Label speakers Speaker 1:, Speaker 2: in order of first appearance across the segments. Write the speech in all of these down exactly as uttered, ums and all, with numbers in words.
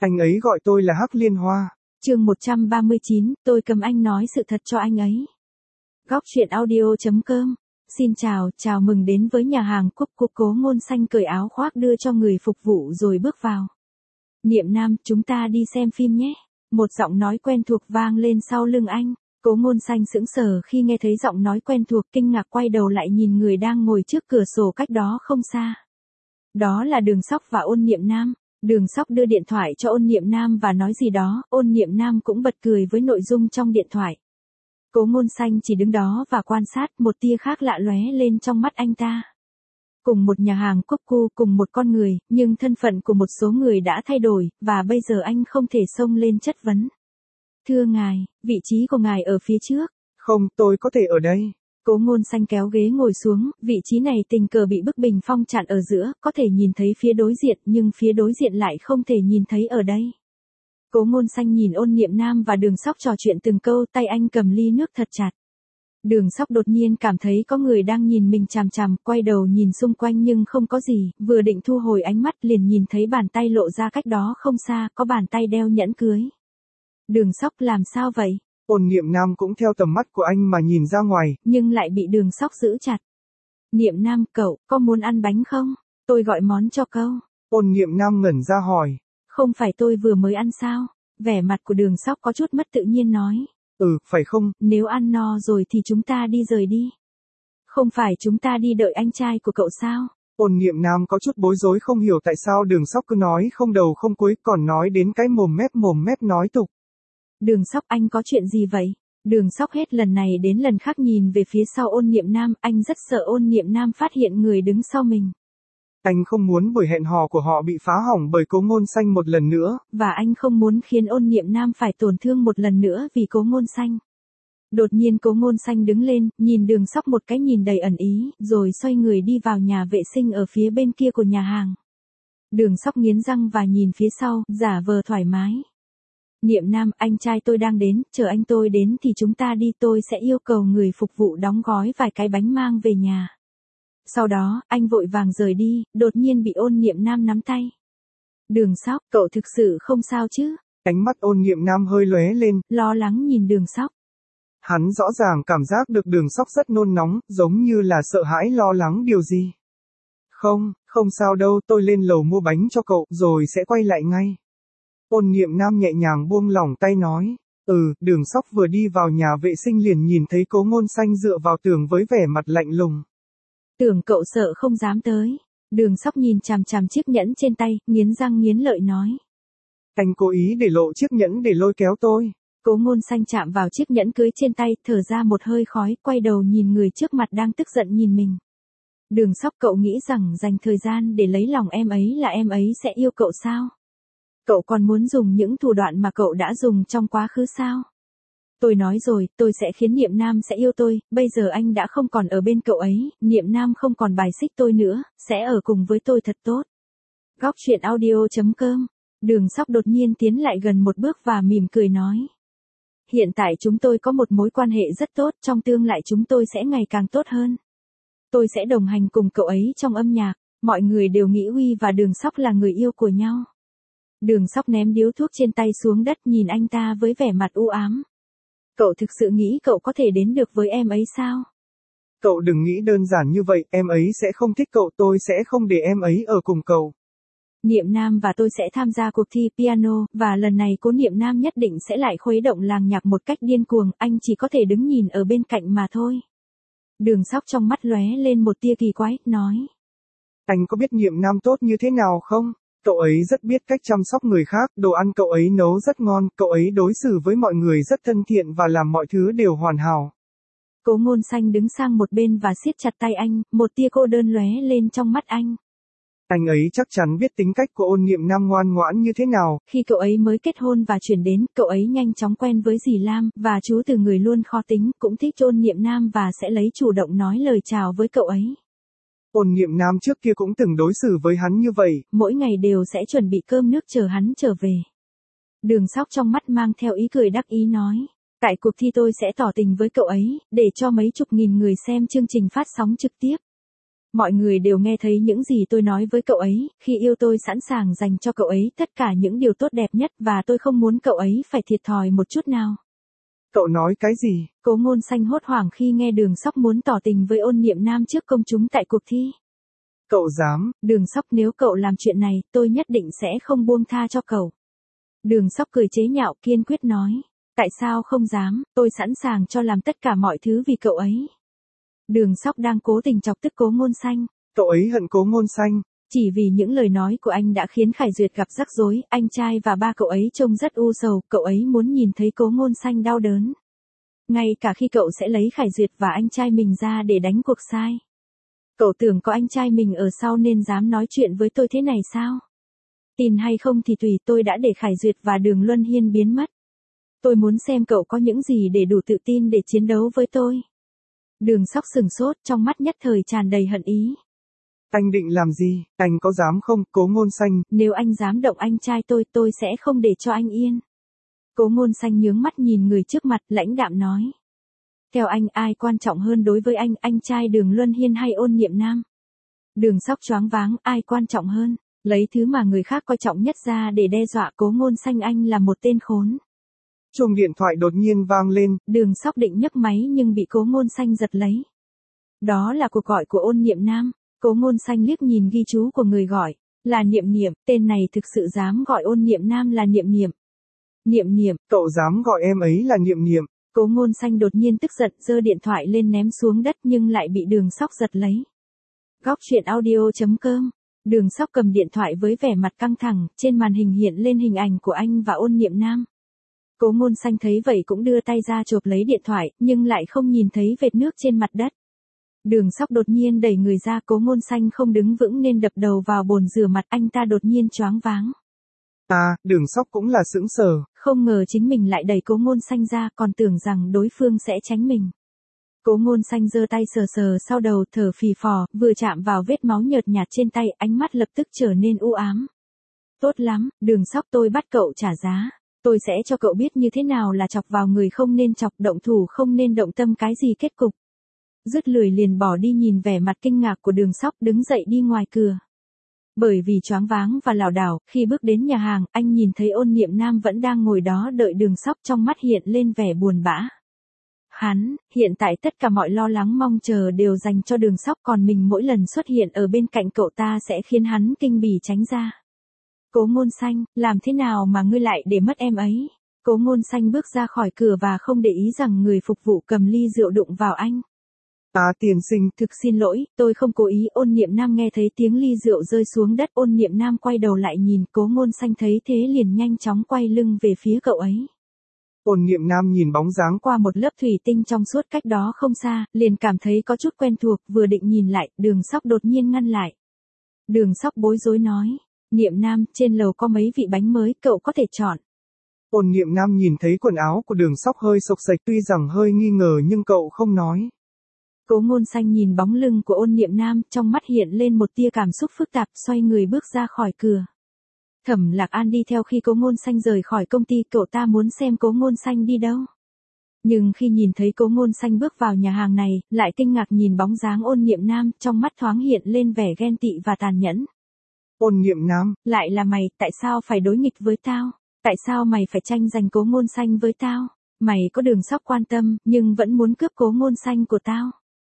Speaker 1: Anh ấy gọi tôi là Hắc Liên Hoa.
Speaker 2: Chương một trăm ba mươi chín, tôi cầm anh nói sự thật cho anh ấy. Góc truyện audio chấm com. Xin chào, chào mừng đến với nhà hàng Cúc Cúc. Cố Ngôn Xanh cởi áo khoác đưa cho người phục vụ rồi bước vào. Niệm Nam, chúng ta đi xem phim nhé. Một giọng nói quen thuộc vang lên sau lưng anh. Cố Ngôn Xanh sững sờ khi nghe thấy giọng nói quen thuộc, kinh ngạc quay đầu lại nhìn người đang ngồi trước cửa sổ cách đó không xa. Đó là Đường Sóc và Ôn Niệm Nam. Đường Sóc đưa điện thoại cho Ôn Niệm Nam và nói gì đó, Ôn Niệm Nam cũng bật cười với nội dung trong điện thoại. Cố Ngôn Xanh chỉ đứng đó và quan sát, một tia khác lạ lóe lên trong mắt anh ta. Cùng một nhà hàng Cúc Cu, cùng một con người, nhưng thân phận của một số người đã thay đổi, và bây giờ anh không thể xông lên chất vấn. Thưa ngài, vị trí của ngài ở phía trước.
Speaker 1: Không, tôi có thể ở đây.
Speaker 2: Cố Ngôn Xanh kéo ghế ngồi xuống, vị trí này tình cờ bị bức bình phong chặn ở giữa, có thể nhìn thấy phía đối diện nhưng phía đối diện lại không thể nhìn thấy ở đây. Cố Ngôn Xanh nhìn Ôn Niệm Nam và Đường Sóc trò chuyện từng câu, tay anh cầm ly nước thật chặt. Đường Sóc đột nhiên cảm thấy có người đang nhìn mình chằm chằm, quay đầu nhìn xung quanh nhưng không có gì, vừa định thu hồi ánh mắt liền nhìn thấy bàn tay lộ ra cách đó không xa, có bàn tay đeo nhẫn cưới. Đường Sóc làm sao vậy?
Speaker 1: Ôn Niệm Nam cũng theo tầm mắt của anh mà nhìn ra ngoài,
Speaker 2: nhưng lại bị Đường Sóc giữ chặt. Niệm Nam, cậu, có muốn ăn bánh không? Tôi gọi món cho cậu.
Speaker 1: Ôn Niệm Nam ngẩn ra hỏi.
Speaker 2: Không phải tôi vừa mới ăn sao? Vẻ mặt của Đường Sóc có chút mất tự nhiên nói.
Speaker 1: Ừ, phải không?
Speaker 2: Nếu ăn no rồi thì chúng ta đi rời đi. Không phải chúng ta đi đợi anh trai của cậu sao?
Speaker 1: Ôn Niệm Nam có chút bối rối không hiểu tại sao Đường Sóc cứ nói không đầu không cuối, còn nói đến cái mồm mép mồm mép nói tục.
Speaker 2: Đường Sóc, anh có chuyện gì vậy? Đường Sóc hết lần này đến lần khác nhìn về phía sau Ôn Niệm Nam, anh rất sợ Ôn Niệm Nam phát hiện người đứng sau mình.
Speaker 1: Anh không muốn buổi hẹn hò của họ bị phá hỏng bởi Cố Ngôn Xanh một lần nữa.
Speaker 2: Và anh không muốn khiến Ôn Niệm Nam phải tổn thương một lần nữa vì Cố Ngôn Xanh. Đột nhiên Cố Ngôn Xanh đứng lên, nhìn Đường Sóc một cái nhìn đầy ẩn ý, rồi xoay người đi vào nhà vệ sinh ở phía bên kia của nhà hàng. Đường Sóc nghiến răng và nhìn phía sau, giả vờ thoải mái. Niệm Nam, anh trai tôi đang đến, chờ anh tôi đến thì chúng ta đi, tôi sẽ yêu cầu người phục vụ đóng gói vài cái bánh mang về nhà. Sau đó, anh vội vàng rời đi, đột nhiên bị Ôn Niệm Nam nắm tay. Đường Sóc, cậu thực sự không sao chứ?
Speaker 1: Ánh mắt Ôn Niệm Nam hơi lóe lên,
Speaker 2: lo lắng nhìn Đường Sóc.
Speaker 1: Hắn rõ ràng cảm giác được Đường Sóc rất nôn nóng, giống như là sợ hãi lo lắng điều gì. Không, không sao đâu, tôi lên lầu mua bánh cho cậu, rồi sẽ quay lại ngay. Ôn Niệm Nam nhẹ nhàng buông lỏng tay nói. Ừ, Đường Sóc vừa đi vào nhà vệ sinh liền nhìn thấy Cố Ngôn Xanh dựa vào tường với vẻ mặt lạnh lùng.
Speaker 2: Tưởng cậu sợ không dám tới. Đường Sóc nhìn chằm chằm chiếc nhẫn trên tay, nghiến răng nghiến lợi nói.
Speaker 1: Anh cố ý để lộ chiếc nhẫn để lôi kéo tôi.
Speaker 2: Cố Ngôn Xanh chạm vào chiếc nhẫn cưới trên tay, thở ra một hơi khói, quay đầu nhìn người trước mặt đang tức giận nhìn mình. Đường Sóc, cậu nghĩ rằng dành thời gian để lấy lòng em ấy là em ấy sẽ yêu cậu sao? Cậu còn muốn dùng những thủ đoạn mà cậu đã dùng trong quá khứ sao? Tôi nói rồi, tôi sẽ khiến Niệm Nam sẽ yêu tôi, bây giờ anh đã không còn ở bên cậu ấy, Niệm Nam không còn bài xích tôi nữa, sẽ ở cùng với tôi thật tốt. Góc truyện audio chấm com. Đường Sóc đột nhiên tiến lại gần một bước và mỉm cười nói. Hiện tại chúng tôi có một mối quan hệ rất tốt, trong tương lai chúng tôi sẽ ngày càng tốt hơn. Tôi sẽ đồng hành cùng cậu ấy trong âm nhạc, mọi người đều nghĩ Huy và Đường Sóc là người yêu của nhau. Đường Sóc ném điếu thuốc trên tay xuống đất, nhìn anh ta với vẻ mặt u ám. Cậu thực sự nghĩ cậu có thể đến được với em ấy sao?
Speaker 1: Cậu đừng nghĩ đơn giản như vậy, em ấy sẽ không thích cậu, tôi sẽ không để em ấy ở cùng cậu.
Speaker 2: Niệm Nam và tôi sẽ tham gia cuộc thi piano, và lần này Cố Niệm Nam nhất định sẽ lại khuấy động làng nhạc một cách điên cuồng, anh chỉ có thể đứng nhìn ở bên cạnh mà thôi. Đường Sóc trong mắt lóe lên một tia kỳ quái, nói.
Speaker 1: Anh có biết Niệm Nam tốt như thế nào không? Cậu ấy rất biết cách chăm sóc người khác, đồ ăn cậu ấy nấu rất ngon, cậu ấy đối xử với mọi người rất thân thiện và làm mọi thứ đều hoàn hảo.
Speaker 2: Cố Ngôn Xanh đứng sang một bên và siết chặt tay anh, một tia cô đơn lóe lên trong mắt anh.
Speaker 1: Anh ấy chắc chắn biết tính cách của Ôn Niệm Nam ngoan ngoãn như thế nào.
Speaker 2: Khi cậu ấy mới kết hôn và chuyển đến, cậu ấy nhanh chóng quen với dì Lam, và chú từ người luôn khó tính, cũng thích Ôn Niệm Nam và sẽ lấy chủ động nói lời chào với cậu ấy.
Speaker 1: Ôn Niệm Nam trước kia cũng từng đối xử với hắn như vậy.
Speaker 2: Mỗi ngày đều sẽ chuẩn bị cơm nước chờ hắn trở về. Đường Sóc trong mắt mang theo ý cười đắc ý nói. Tại cuộc thi tôi sẽ tỏ tình với cậu ấy, để cho mấy chục nghìn người xem chương trình phát sóng trực tiếp. Mọi người đều nghe thấy những gì tôi nói với cậu ấy, khi yêu tôi sẵn sàng dành cho cậu ấy tất cả những điều tốt đẹp nhất và tôi không muốn cậu ấy phải thiệt thòi một chút nào.
Speaker 1: Cậu nói cái gì?
Speaker 2: Cố Ngôn Xanh hốt hoảng khi nghe Đường Sóc muốn tỏ tình với Ôn Niệm Nam trước công chúng tại cuộc thi.
Speaker 1: Cậu dám?
Speaker 2: Đường Sóc, nếu cậu làm chuyện này, tôi nhất định sẽ không buông tha cho cậu. Đường Sóc cười chế nhạo kiên quyết nói. Tại sao không dám, tôi sẵn sàng cho làm tất cả mọi thứ vì cậu ấy. Đường Sóc đang cố tình chọc tức Cố Ngôn Xanh.
Speaker 1: Cậu ấy hận Cố Ngôn Xanh.
Speaker 2: Chỉ vì những lời nói của anh đã khiến Khải Duyệt gặp rắc rối, anh trai và ba cậu ấy trông rất u sầu, cậu ấy muốn nhìn thấy Cố Ngôn Xanh đau đớn. Ngay cả khi cậu sẽ lấy Khải Duyệt và anh trai mình ra để đánh cuộc sai. Cậu tưởng có anh trai mình ở sau nên dám nói chuyện với tôi thế này sao? Tin hay không thì tùy, tôi đã để Khải Duyệt và Đường Luân Hiên biến mất. Tôi muốn xem cậu có những gì để đủ tự tin để chiến đấu với tôi. Đường Sóc sừng sốt, trong mắt nhất thời tràn đầy hận ý.
Speaker 1: Anh định làm gì, anh có dám không, Cố Ngôn Xanh?
Speaker 2: Nếu anh dám động anh trai tôi, tôi sẽ không để cho anh yên. Cố Ngôn Xanh nhướng mắt nhìn người trước mặt, lãnh đạm nói. Theo anh, ai quan trọng hơn đối với anh, anh trai Đường Luân Hiên hay Ôn Niệm Nam? Đường Sóc choáng váng, ai quan trọng hơn? Lấy thứ mà người khác coi trọng nhất ra để đe dọa Cố Ngôn Xanh, anh là một tên khốn.
Speaker 1: Chuông điện thoại đột nhiên vang lên.
Speaker 2: Đường Sóc định nhấc máy nhưng bị Cố Ngôn Xanh giật lấy. Đó là cuộc gọi của Ôn Niệm Nam. Cố Ngôn Xanh liếc nhìn ghi chú của người gọi. Là Niệm Niệm, tên này thực sự dám gọi Ôn Niệm Nam là Niệm Niệm. Niệm Niệm,
Speaker 1: cậu dám gọi em ấy là Niệm Niệm.
Speaker 2: Cố Ngôn Xanh đột nhiên tức giận, giơ điện thoại lên ném xuống đất nhưng lại bị Đường Sóc giật lấy. Góc truyện audio chấm com. Đường Sóc cầm điện thoại với vẻ mặt căng thẳng, trên màn hình hiện lên hình ảnh của anh và Ôn Niệm Nam. Cố Ngôn Xanh thấy vậy cũng đưa tay ra chộp lấy điện thoại, nhưng lại không nhìn thấy vệt nước trên mặt đất. Đường Sóc đột nhiên đẩy người ra, Cố Ngôn Xanh không đứng vững nên đập đầu vào bồn rửa mặt, anh ta đột nhiên choáng váng.
Speaker 1: À, Đường Sóc cũng là sững sờ.
Speaker 2: Không ngờ chính mình lại đẩy Cố Ngôn Xanh ra, còn tưởng rằng đối phương sẽ tránh mình. Cố Ngôn Xanh giơ tay sờ sờ sau đầu, thở phì phò, vừa chạm vào vết máu nhợt nhạt trên tay, ánh mắt lập tức trở nên u ám. Tốt lắm, Đường Sóc, tôi bắt cậu trả giá. Tôi sẽ cho cậu biết như thế nào là chọc vào người không nên chọc, động thủ không nên động tâm, cái gì kết cục. Dứt lười liền bỏ đi, nhìn vẻ mặt kinh ngạc của Đường Sóc, đứng dậy đi ngoài cửa. Bởi vì choáng váng và lảo đảo, khi bước đến nhà hàng, anh nhìn thấy Ôn Niệm Nam vẫn đang ngồi đó đợi Đường Sóc, trong mắt hiện lên vẻ buồn bã. Hắn, hiện tại tất cả mọi lo lắng mong chờ đều dành cho Đường Sóc, còn mình mỗi lần xuất hiện ở bên cạnh cậu ta sẽ khiến hắn kinh bỉ tránh ra. Cố Ngôn Xanh, làm thế nào mà ngươi lại để mất em ấy? Cố Ngôn Xanh bước ra khỏi cửa và không để ý rằng người phục vụ cầm ly rượu đụng vào anh.
Speaker 1: À, tiên sinh,
Speaker 2: thực xin lỗi, tôi không cố ý. Ôn Niệm Nam nghe thấy tiếng ly rượu rơi xuống đất, Ôn Niệm Nam quay đầu lại nhìn, Cố Ngôn Xanh thấy thế liền nhanh chóng quay lưng về phía cậu ấy.
Speaker 1: Ôn Niệm Nam nhìn bóng dáng
Speaker 2: qua một lớp thủy tinh trong suốt cách đó không xa, liền cảm thấy có chút quen thuộc, vừa định nhìn lại, Đường Sóc đột nhiên ngăn lại. Đường Sóc bối rối nói, Niệm Nam, trên lầu có mấy vị bánh mới, cậu có thể chọn.
Speaker 1: Ôn Niệm Nam nhìn thấy quần áo của Đường Sóc hơi xộc xệch, tuy rằng hơi nghi ngờ nhưng cậu không nói.
Speaker 2: Cố Ngôn Xanh nhìn bóng lưng của Ôn Niệm Nam, trong mắt hiện lên một tia cảm xúc phức tạp, xoay người bước ra khỏi cửa. Thẩm Lạc An đi theo khi Cố Ngôn Xanh rời khỏi công ty, cậu ta muốn xem Cố Ngôn Xanh đi đâu. Nhưng khi nhìn thấy Cố Ngôn Xanh bước vào nhà hàng này, lại kinh ngạc nhìn bóng dáng Ôn Niệm Nam, trong mắt thoáng hiện lên vẻ ghen tị và tàn nhẫn.
Speaker 1: Ôn Niệm Nam,
Speaker 2: lại là mày, tại sao phải đối nghịch với tao? Tại sao mày phải tranh giành Cố Ngôn Xanh với tao? Mày có Đường Sóc quan tâm, nhưng vẫn muốn cướp Cố Ngôn Xanh của tao.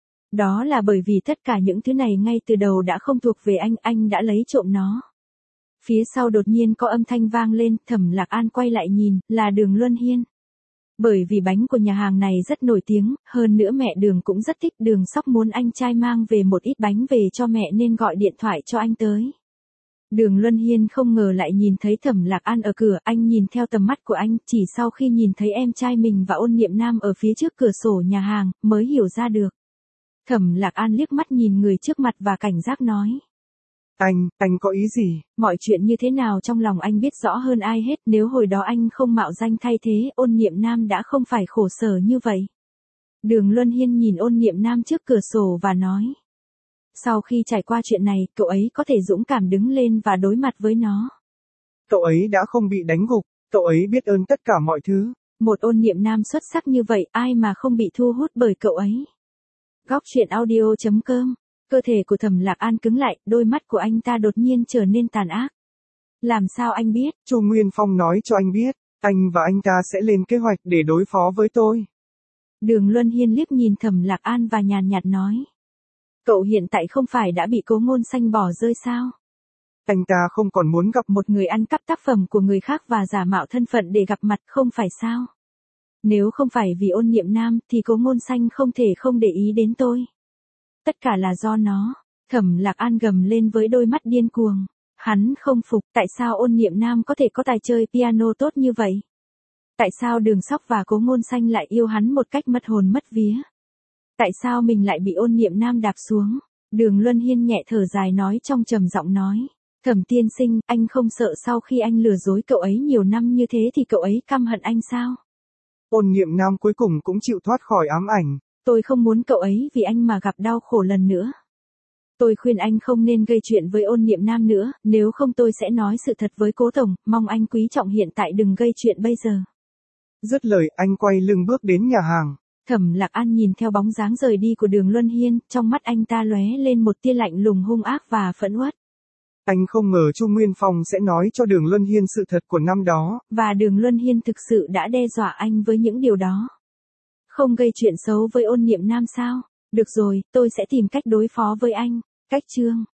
Speaker 2: Đó là bởi vì tất cả những thứ này ngay từ đầu đã không thuộc về anh, anh đã lấy trộm nó. Phía sau đột nhiên có âm thanh vang lên, Thẩm Lạc An quay lại nhìn, là Đường Luân Hiên. Bởi vì bánh của nhà hàng này rất nổi tiếng, hơn nữa mẹ Đường cũng rất thích, Đường Sóc muốn anh trai mang về một ít bánh về cho mẹ nên gọi điện thoại cho anh tới. Đường Luân Hiên không ngờ lại nhìn thấy Thẩm Lạc An ở cửa, anh nhìn theo tầm mắt của anh, chỉ sau khi nhìn thấy em trai mình và Ôn Niệm Nam ở phía trước cửa sổ nhà hàng, mới hiểu ra được. Thẩm Lạc An liếc mắt nhìn người trước mặt và cảnh giác nói.
Speaker 1: Anh, anh có ý gì?
Speaker 2: Mọi chuyện như thế nào trong lòng anh biết rõ hơn ai hết, nếu hồi đó anh không mạo danh thay thế, Ôn Niệm Nam đã không phải khổ sở như vậy. Đường Luân Hiên nhìn Ôn Niệm Nam trước cửa sổ và nói. Sau khi trải qua chuyện này, cậu ấy có thể dũng cảm đứng lên và đối mặt với nó.
Speaker 1: Cậu ấy đã không bị đánh gục, cậu ấy biết ơn tất cả mọi thứ.
Speaker 2: Một Ôn Niệm Nam xuất sắc như vậy, ai mà không bị thu hút bởi cậu ấy. Góc truyện audio chấm com Cơ thể của Thẩm Lạc An cứng lại, đôi mắt của anh ta đột nhiên trở nên tàn ác. Làm sao anh biết?
Speaker 1: Chu Nguyên Phong nói cho anh biết, anh và anh ta sẽ lên kế hoạch để đối phó với tôi.
Speaker 2: Đường Luân Hiên liếc nhìn Thẩm Lạc An và nhàn nhạt nói. Cậu hiện tại không phải đã bị Cố Ngôn Xanh bỏ rơi sao?
Speaker 1: Anh ta không còn muốn gặp
Speaker 2: một người ăn cắp tác phẩm của người khác và giả mạo thân phận để gặp mặt, không phải sao? Nếu không phải vì Ôn Niệm Nam thì Cố Ngôn Xanh không thể không để ý đến tôi. Tất cả là do nó. Thẩm Lạc An gầm lên với đôi mắt điên cuồng. Hắn không phục, tại sao Ôn Niệm Nam có thể có tài chơi piano tốt như vậy? Tại sao Đường Sóc và Cố Ngôn Xanh lại yêu hắn một cách mất hồn mất vía? Tại sao mình lại bị Ôn Niệm Nam đạp xuống? Đường Luân Hiên nhẹ thở dài nói trong trầm giọng nói. Thẩm tiên sinh, anh không sợ sau khi anh lừa dối cậu ấy nhiều năm như thế thì cậu ấy căm hận anh sao?
Speaker 1: Ôn Niệm Nam cuối cùng cũng chịu thoát khỏi ám ảnh.
Speaker 2: Tôi không muốn cậu ấy vì anh mà gặp đau khổ lần nữa. Tôi khuyên anh không nên gây chuyện với Ôn Niệm Nam nữa, nếu không tôi sẽ nói sự thật với Cố tổng, mong anh quý trọng hiện tại đừng gây chuyện bây giờ.
Speaker 1: Dứt lời anh quay lưng bước đến nhà hàng.
Speaker 2: Thẩm Lạc An nhìn theo bóng dáng rời đi của Đường Luân Hiên, trong mắt anh ta lóe lên một tia lạnh lùng hung ác và phẫn uất.
Speaker 1: Anh không ngờ Chu Nguyên Phong sẽ nói cho Đường Luân Hiên sự thật của năm đó.
Speaker 2: Và Đường Luân Hiên thực sự đã đe dọa anh với những điều đó. Không gây chuyện xấu với Ôn Niệm Nam sao? Được rồi, tôi sẽ tìm cách đối phó với anh. Cách chương